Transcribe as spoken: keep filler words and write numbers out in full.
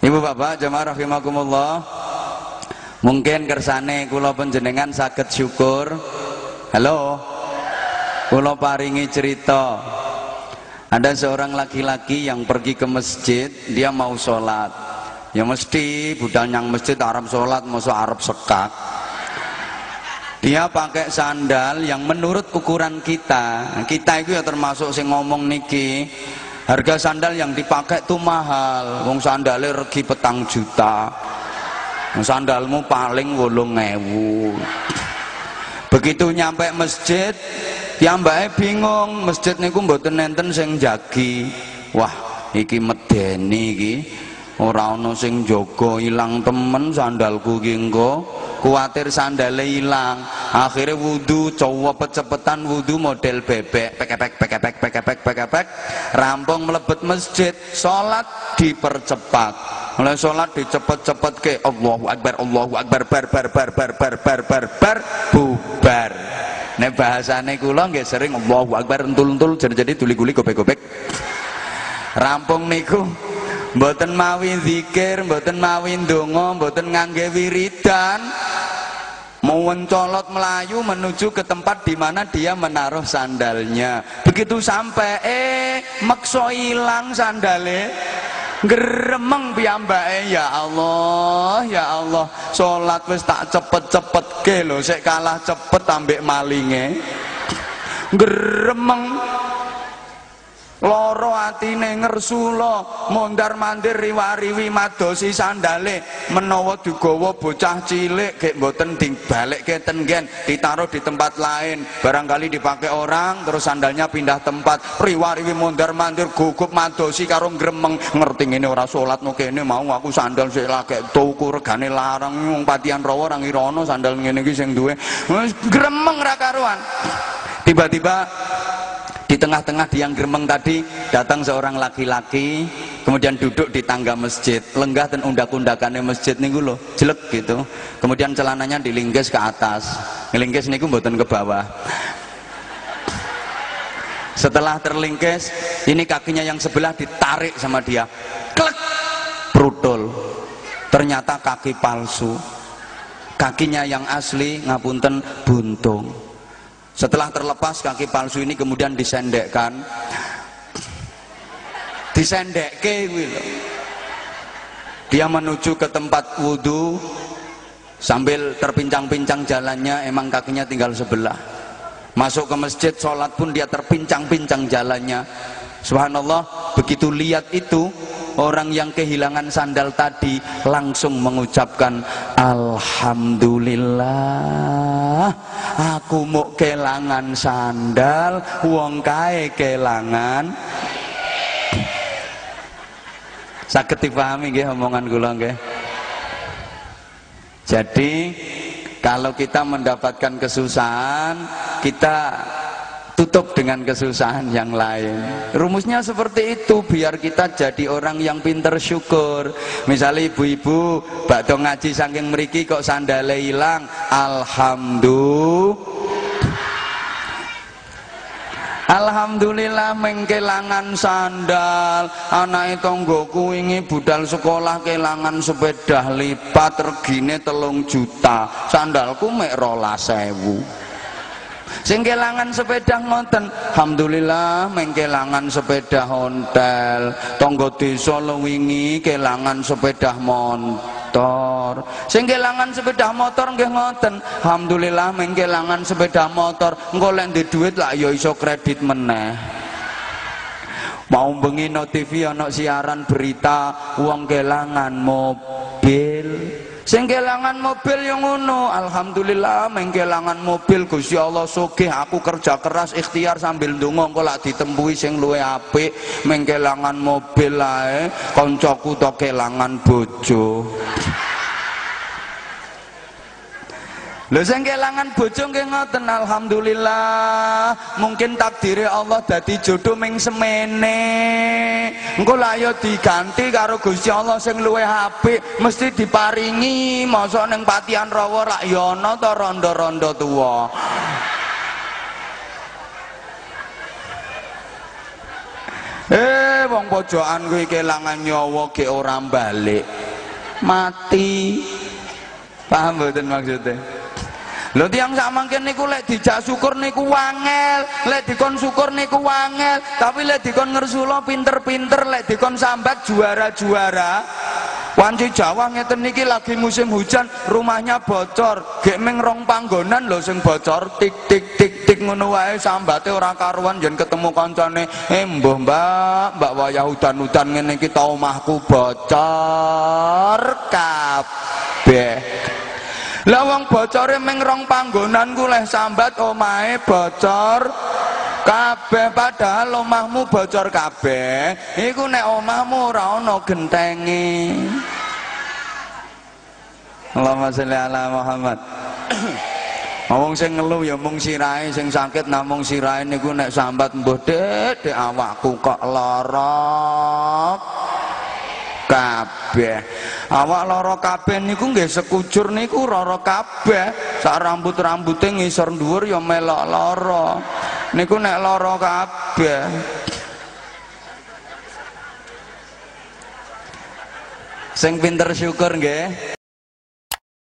Ibu bapak jamaah rahimakumullah, mungkin kersane kula panjenengan saged syukur. Halo, kula paringi cerita. Ada seorang laki-laki yang pergi ke masjid, dia mau sholat. Ya mesti budal nyang masjid Arab sholat, masuk Arab sekak. Dia pakai sandal yang menurut ukuran kita. Kita itu ya termasuk sing ngomong niki, harga sandal yang dipakai tuh mahal. Wong sandalnya regi petang juta. Sandalmu paling wolung ewu. Begitu nyampe masjid, piyambake bingung, masjid niku mboten nenten sing jagi. Wah, iki medeni iki. Ora ana sing jaga, ilang temen sandalku ki engko. Kuatir sandale ilang. Akhirnya wudu, cowok cepet-cepetan wudu model bebek, pekepek pekepek pekepek pekepek. Rampung melebet masjid, salat dipercepat. Mulai salat dicepet-cepet ke Allahu Akbar, Allahu Akbar, bar bar bar bar bar bar bar bar bubar. Nek bahasane kula nggih sering Allahu Akbar entul-entul jadi-jadi tuli-guli gobek-gobek. Rampung niku mboten mawi zikir, mboten mawi ndonga, mboten ngangge wiridan, mau mencolot melayu menuju ke tempat di mana dia menaruh sandalnya. Begitu sampai eh makso ilang sandale, geremeng piyambake. Ya Allah, ya Allah, salat wis tak cepet-cepetke lho, sik kalah cepet ambek malinge. Geremeng loro atine ngersula, mondar-mandir riwariwi madosi sandale, menawa digawa bocah cilik gek mboten dibalekke ten nggen, ditaruh di tempat lain, barangkali dipakai orang terus sandalnya pindah tempat, riwariwi mondar-mandir gugup madosi karo gremeng, ngerti ngene ora salat no kene mau aku sandal sik lagi tuku regane larang wong Patian Rawa ora ngira ana sandal ngene iki sing duwe, gremeng ra karuan. Tiba-tiba di tengah-tengah yang gremeng tadi datang seorang laki-laki, kemudian duduk di tangga masjid, lenggah dan undak-undakannya masjid niku lho, jelek gitu. Kemudian celananya dilingkis ke atas, ngelingkis niku mboten ke bawah. Setelah terlingkis, ini kakinya yang sebelah ditarik sama dia, klek, brutul. Ternyata kaki palsu, kakinya yang asli ngapunten buntung. Setelah terlepas kaki palsu ini kemudian disendekkan, disendekke kuwi lho. Dia menuju ke tempat wudhu sambil terpincang-pincang jalannya, emang kakinya tinggal sebelah. Masuk ke masjid sholat pun dia terpincang-pincang jalannya. Subhanallah, begitu lihat itu, orang yang kehilangan sandal tadi langsung mengucapkan alhamdulillah, aku mau kelangan sandal, wong kae kelangan. Saged dipahami nggih omongan kula nggih. Jadi kalau kita mendapatkan kesusahan, kita tutup dengan kesusahan yang lain. Rumusnya seperti itu, biar kita jadi orang yang pinter syukur. Misalnya ibu-ibu bakdo ngaji saking mriki kok sandale hilang, alhamdulillah, alhamdulillah mengkelangan sandal. Anak tonggoku ini budal sekolah kelangan sepeda lipat, regine telung juta, sandalku mek rolas sewu. Sing kelangan sepeda ngoten, alhamdulillah mengkelangan sepeda hontel, tonggo desa wingi kelangan sepeda motor. Sing kelangan sepeda motor nggih ngoten, alhamdulillah mengkelangan sepeda motor, engko lek ndek dhuwit lak ya iso kredit meneh. Mau bengi no T V ana siaran berita wong kelangan mobil. Sing kelangan mobil yang ngono, alhamdulillah mengkelangan mobil, Gusti Allah sugih, aku kerja keras ikhtiar sambil ndonga engko lak ditempuhi sing luwih apik, mengkelangan mobil ae, kancaku to kelangan bojo. Lho sing kelangan bojo nggih ngoten, alhamdulillah mungkin takdire Allah dadi jodoh ming semene. Engko lak ya diganti karo Gusti Allah sing luwih apik, mesti diparingi. Mosok ning Patian Rawa lak ya ana ta rondo-rondo tuwa. Eh wong pojokan kuwi kelangan nyawa ge ora balik. mati. Paham mboten maksudnya? Lho tiyang sak mangken niku lek dijak syukur niku wangel, lek dikon syukur niku wangel, tapi lek dikon ngersula pinter-pinter, lek dikon sambat juara-juara. Wanci Jawa ngeten niki lagi musim hujan, rumahnya bocor, gek meng rong panggonan lho sing bocor, tik tik tik tik ngono wae sambate ora karuan yen ketemu kancane, "Eh mbuh Mbak, Mbak wayah udan-udan ngene iki ta omahku bocor kabeh." Lah wong bocore ming rong panggonan ku leh sambat omahe bocor kabeh, padahal omahmu bocor kabeh iku nek omahmu ora ana gentenge. Allahumma sholli ala Muhammad. Wong sing ngeluh ya mung sirahe, sing sakit namung sirahe niku nek sambat mbuh Dek, Dek awakku kok lara kabeh. Awak lara kabeh niku nggih sekujur niku lara kabeh. Sak rambut-rambute ngisor dhuwur ya melok lara. Niku nek lara kabeh. Sing pinter syukur nggih.